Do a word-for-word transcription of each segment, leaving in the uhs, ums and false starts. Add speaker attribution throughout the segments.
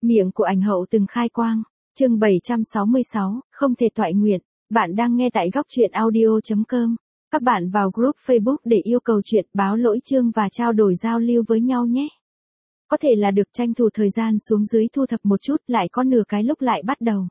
Speaker 1: Miệng của ảnh hậu từng khai quang. Chương bảy trăm sáu mươi sáu, không thể toại nguyện. Bạn đang nghe tại góc truyện audio chấm com. Các bạn vào group Facebook để yêu cầu chuyện, báo lỗi chương và trao đổi giao lưu với nhau nhé. Có thể là được tranh thủ thời gian xuống dưới thu thập một chút, lại có nửa cái lúc lại bắt đầu.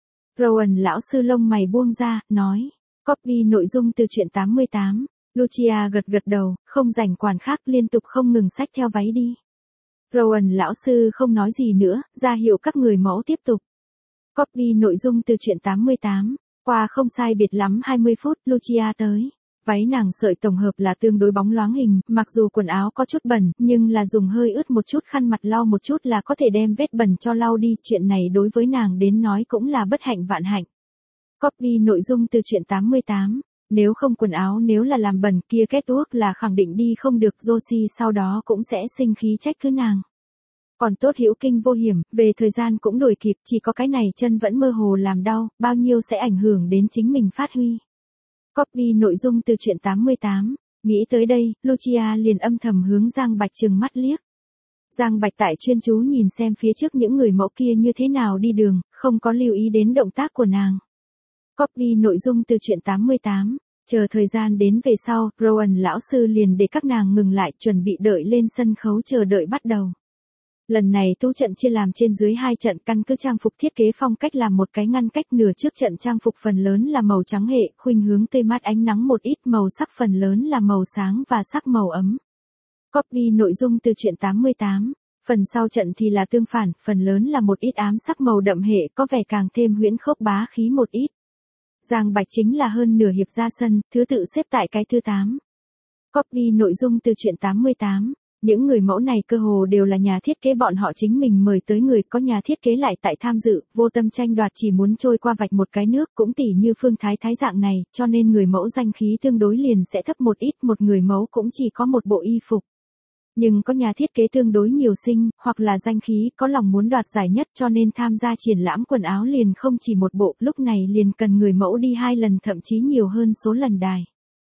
Speaker 1: Rowan lão sư lông mày buông ra, nói. Copy nội dung từ truyện tám mươi tám. Lucia gật gật đầu, không rảnh quản khác, liên tục không ngừng xách theo váy đi. Rowan lão sư không nói gì nữa, ra hiệu các người mẫu tiếp tục. Copy nội dung từ truyện tám mươi tám. Qua không sai biệt lắm hai mươi phút, Lucia tới. Váy nàng sợi tổng hợp là tương đối bóng loáng hình, mặc dù quần áo có chút bẩn, nhưng là dùng hơi ướt một chút khăn mặt lau một chút là có thể đem vết bẩn cho lau đi, chuyện này đối với nàng đến nói cũng là bất hạnh vạn hạnh. Copy nội dung từ truyện tám mươi tám. Nếu không quần áo nếu là làm bẩn kia kết ước là khẳng định đi không được, Josie sau đó cũng sẽ sinh khí trách cứ nàng. Còn tốt hữu kinh vô hiểm, về thời gian cũng đuổi kịp, chỉ có cái này chân vẫn mơ hồ làm đau, bao nhiêu sẽ ảnh hưởng đến chính mình phát huy. Copy nội dung từ truyện tám mươi tám. Nghĩ tới đây, Lucia liền âm thầm hướng Giang Bạch trừng mắt liếc. Giang Bạch tại chuyên chú nhìn xem phía trước những người mẫu kia như thế nào đi đường, không có lưu ý đến động tác của nàng. Copy nội dung từ truyện tám mươi tám. Chờ thời gian đến về sau, Rowan lão sư liền để các nàng ngừng lại, chuẩn bị đợi lên sân khấu chờ đợi bắt đầu. Lần này tu trận chia làm trên dưới hai trận, căn cứ trang phục thiết kế phong cách làm một cái ngăn cách, nửa trước trận trang phục phần lớn là màu trắng hệ, khuynh hướng tươi mát ánh nắng một ít, màu sắc phần lớn là màu sáng và sắc màu ấm. Copy nội dung từ truyện tám mươi tám. Phần sau trận thì là tương phản, phần lớn là một ít ám sắc màu đậm hệ, có vẻ càng thêm huyễn khốc bá khí một ít. Giang Bạch chính là hơn nửa hiệp ra sân, thứ tự xếp tại cái thứ tám. Copy nội dung từ truyện tám mươi tám. Những người mẫu này cơ hồ đều là nhà thiết kế bọn họ chính mình mời tới người, có nhà thiết kế lại tại tham dự, vô tâm tranh đoạt, chỉ muốn trôi qua vạch một cái nước, cũng tỉ như Phương Thái Thái dạng này, cho nên người mẫu danh khí tương đối liền sẽ thấp một ít, một người mẫu cũng chỉ có một bộ y phục. Nhưng có nhà thiết kế tương đối nhiều sinh, hoặc là danh khí, có lòng muốn đoạt giải nhất, cho nên tham gia triển lãm quần áo liền không chỉ một bộ, lúc này liền cần người mẫu đi hai lần thậm chí nhiều hơn số lần đài.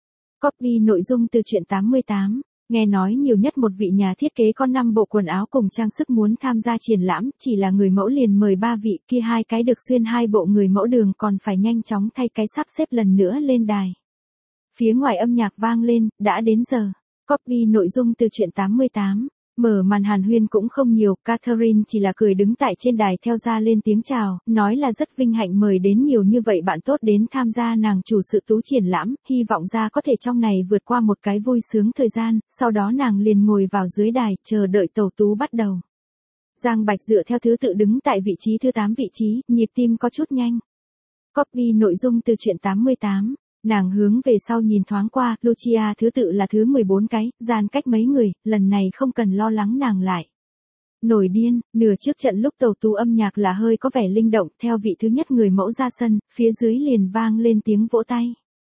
Speaker 1: Copy nội dung từ truyện tám mươi tám. Nghe nói nhiều nhất một vị nhà thiết kế có năm bộ quần áo cùng trang sức muốn tham gia triển lãm, chỉ là người mẫu liền mời ba vị, kia hai cái được xuyên hai bộ người mẫu đường còn phải nhanh chóng thay cái sắp xếp lần nữa lên đài. Phía ngoài âm nhạc vang lên, đã đến giờ. Copy nội dung từ truyện tám mươi tám. Mở màn hàn huyên cũng không nhiều, Catherine chỉ là cười đứng tại trên đài theo ra lên tiếng chào, nói là rất vinh hạnh mời đến nhiều như vậy bạn tốt đến tham gia nàng chủ sự tú triển lãm, hy vọng ra có thể trong này vượt qua một cái vui sướng thời gian, sau đó nàng liền ngồi vào dưới đài, chờ đợi tẩu tú bắt đầu. Giang Bạch dựa theo thứ tự đứng tại vị trí thứ tám vị trí, nhịp tim có chút nhanh. Copy nội dung từ truyện tám mươi tám. Nàng hướng về sau nhìn thoáng qua, Lucia thứ tự là thứ mười bốn cái, gian cách mấy người, lần này không cần lo lắng nàng lại. Nổi điên, nửa trước trận lúc tẩu tú âm nhạc là hơi có vẻ linh động, theo vị thứ nhất người mẫu ra sân, phía dưới liền vang lên tiếng vỗ tay.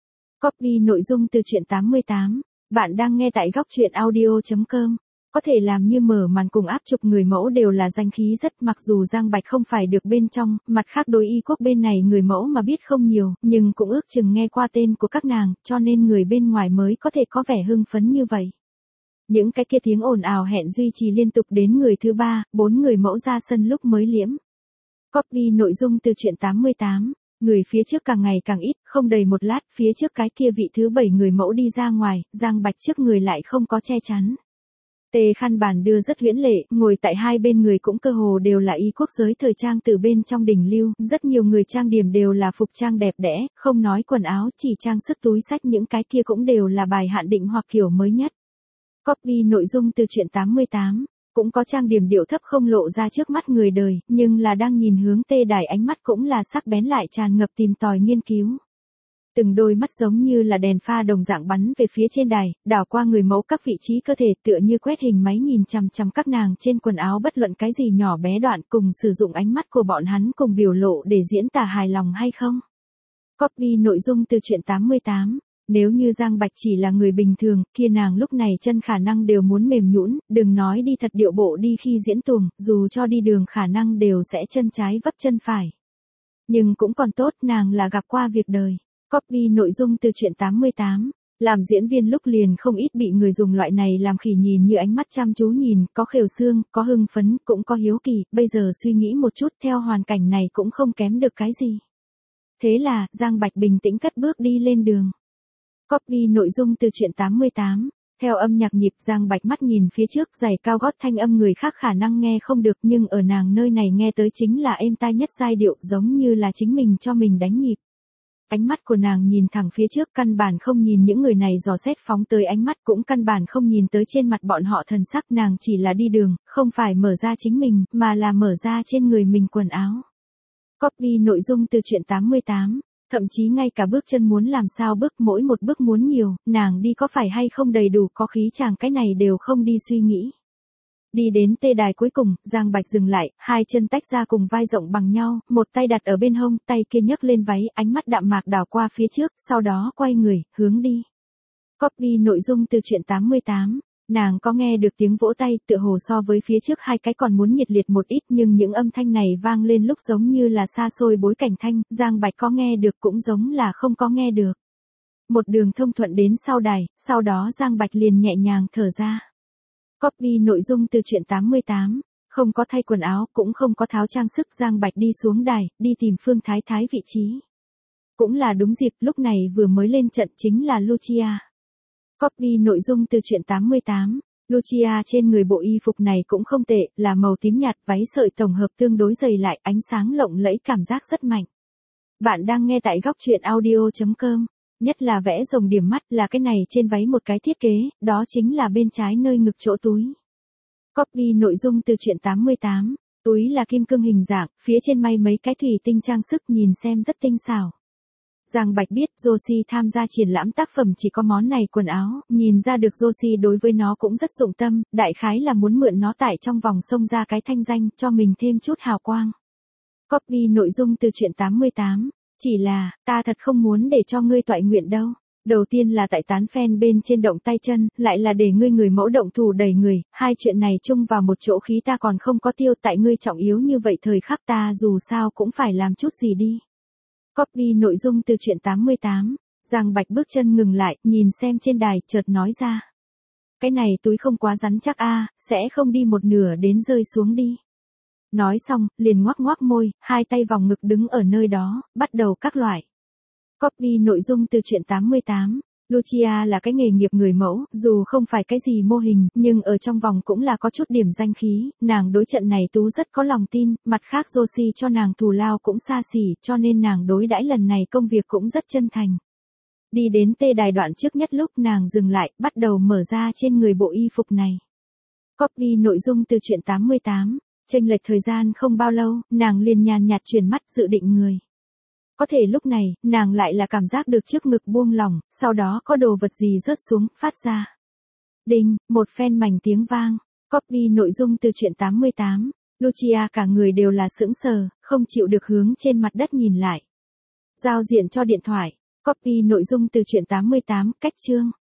Speaker 1: Copy nội dung từ truyện tám mươi tám. Bạn đang nghe tại góc truyện audio chấm com. Có thể làm như mở màn cùng áp chụp người mẫu đều là danh khí rất, mặc dù Giang Bạch không phải được bên trong, mặt khác đối y quốc bên này người mẫu mà biết không nhiều, nhưng cũng ước chừng nghe qua tên của các nàng, cho nên người bên ngoài mới có thể có vẻ hưng phấn như vậy. Những cái kia tiếng ồn ào hẹn duy trì liên tục đến người thứ ba, bốn người mẫu ra sân lúc mới liễm. Copy nội dung từ truyện tám mươi tám. Người phía trước càng ngày càng ít, không đầy một lát, phía trước cái kia vị thứ bảy người mẫu đi ra ngoài, Giang Bạch trước người lại không có che chắn. Tề khăn bàn đưa rất huyễn lệ, ngồi tại hai bên người cũng cơ hồ đều là y quốc giới thời trang từ bên trong đỉnh lưu, rất nhiều người trang điểm đều là phục trang đẹp đẽ, không nói quần áo, chỉ trang sức túi xách những cái kia cũng đều là bài hạn định hoặc kiểu mới nhất. Copy nội dung từ truyện tám mươi tám. Cũng có trang điểm điệu thấp không lộ ra trước mắt người đời, nhưng là đang nhìn hướng tê đài ánh mắt cũng là sắc bén lại tràn ngập tìm tòi nghiên cứu. Từng đôi mắt giống như là đèn pha đồng dạng bắn về phía trên đài, đảo qua người mẫu các vị trí cơ thể, tựa như quét hình máy nhìn chằm chằm các nàng trên quần áo bất luận cái gì nhỏ bé đoạn, cùng sử dụng ánh mắt của bọn hắn cùng biểu lộ để diễn tả hài lòng hay không. Copy nội dung từ truyện tám mươi tám. Nếu như Giang Bạch chỉ là người bình thường, kia nàng lúc này chân khả năng đều muốn mềm nhũn, đừng nói đi thật điệu bộ đi khi diễn tuồng, dù cho đi đường khả năng đều sẽ chân trái vấp chân phải. Nhưng cũng còn tốt nàng là gặp qua việc đời. Copy nội dung từ truyện tám mươi tám. Làm diễn viên lúc liền không ít bị người dùng loại này làm khỉ nhìn như ánh mắt chăm chú nhìn, có khều xương, có hưng phấn, cũng có hiếu kỳ, bây giờ suy nghĩ một chút theo hoàn cảnh này cũng không kém được cái gì. Thế là, Giang Bạch bình tĩnh cất bước đi lên đường. Copy nội dung từ truyện tám mươi tám. Theo âm nhạc nhịp, Giang Bạch mắt nhìn phía trước, giày cao gót thanh âm người khác khả năng nghe không được, nhưng ở nàng nơi này nghe tới chính là êm tai nhất giai điệu, giống như là chính mình cho mình đánh nhịp. Ánh mắt của nàng nhìn thẳng phía trước, căn bản không nhìn những người này dò xét phóng tới ánh mắt, cũng căn bản không nhìn tới trên mặt bọn họ thần sắc, nàng chỉ là đi đường, không phải mở ra chính mình, mà là mở ra trên người mình quần áo. Copy nội dung từ truyện tám mươi tám. Thậm chí ngay cả bước chân muốn làm sao bước, mỗi một bước muốn nhiều, nàng đi có phải hay không đầy đủ có khí chàng, cái này đều không đi suy nghĩ. Đi đến tê đài cuối cùng, Giang Bạch dừng lại, hai chân tách ra cùng vai rộng bằng nhau, một tay đặt ở bên hông, tay kia nhấc lên váy, ánh mắt đạm mạc đảo qua phía trước, sau đó quay người, hướng đi. Copy nội dung từ truyện tám mươi tám. Nàng có nghe được tiếng vỗ tay, tựa hồ so với phía trước hai cái còn muốn nhiệt liệt một ít, nhưng những âm thanh này vang lên lúc giống như là xa xôi bối cảnh thanh, Giang Bạch có nghe được cũng giống là không có nghe được. Một đường thông thuận đến sau đài, sau đó Giang Bạch liền nhẹ nhàng thở ra. Copy nội dung từ truyện tám mươi tám. Không có thay quần áo, cũng không có tháo trang sức, Giang Bạch đi xuống đài, đi tìm Phương Thái Thái vị trí. Cũng là đúng dịp, lúc này vừa mới lên trận chính là Lucia. Copy nội dung từ truyện tám mươi tám. Lucia trên người bộ y phục này cũng không tệ, là màu tím nhạt, váy sợi tổng hợp tương đối dày lại, ánh sáng lộng lẫy, cảm giác rất mạnh. Bạn đang nghe tại góc truyện audio chấm com. Nhất là vẽ rồng điểm mắt là cái này trên váy một cái thiết kế, đó chính là bên trái nơi ngực chỗ túi. Copy nội dung từ truyện tám mươi tám. Túi là kim cương hình dạng, phía trên may mấy cái thủy tinh trang sức, nhìn xem rất tinh xảo. Giang Bạch biết Josie tham gia triển lãm tác phẩm chỉ có món này quần áo, nhìn ra được Josie đối với nó cũng rất dụng tâm, đại khái là muốn mượn nó tại trong vòng xông ra cái thanh danh, cho mình thêm chút hào quang. Copy nội dung từ truyện tám mươi tám. Chỉ là, ta thật không muốn để cho ngươi toại nguyện đâu. Đầu tiên là tại tán fan bên trên động tay chân, lại là để ngươi người mẫu động thủ đẩy người, hai chuyện này chung vào một chỗ khí ta còn không có tiêu, tại ngươi trọng yếu như vậy thời khắc ta dù sao cũng phải làm chút gì đi. Copy nội dung từ truyện tám mươi tám. Giang Bạch bước chân ngừng lại, nhìn xem trên đài, chợt nói ra. Cái này túi không quá rắn chắc a, sẽ không đi một nửa đến rơi xuống đi. Nói xong, liền ngoác ngoác môi, hai tay vòng ngực đứng ở nơi đó, bắt đầu các loại. Copy nội dung từ truyện tám mươi tám. Lucia là cái nghề nghiệp người mẫu, dù không phải cái gì mô hình, nhưng ở trong vòng cũng là có chút điểm danh khí, nàng đối trận này tú rất có lòng tin, mặt khác Josie cho nàng thù lao cũng xa xỉ, cho nên nàng đối đãi lần này công việc cũng rất chân thành. Đi đến tê đài đoạn trước nhất lúc nàng dừng lại, bắt đầu mở ra trên người bộ y phục này. Copy nội dung từ truyện tám mươi tám. Chênh lệch thời gian không bao lâu, nàng liền nhàn nhạt chuyển mắt dự định người. Có thể lúc này, nàng lại là cảm giác được trước ngực buông lỏng, sau đó có đồ vật gì rớt xuống, phát ra. Đinh, một phen mảnh tiếng vang. Copy nội dung từ truyện tám mươi tám. Lucia cả người đều là sững sờ, không chịu được hướng trên mặt đất nhìn lại. Giao diện cho điện thoại. Copy nội dung từ truyện tám mươi tám, cách chương.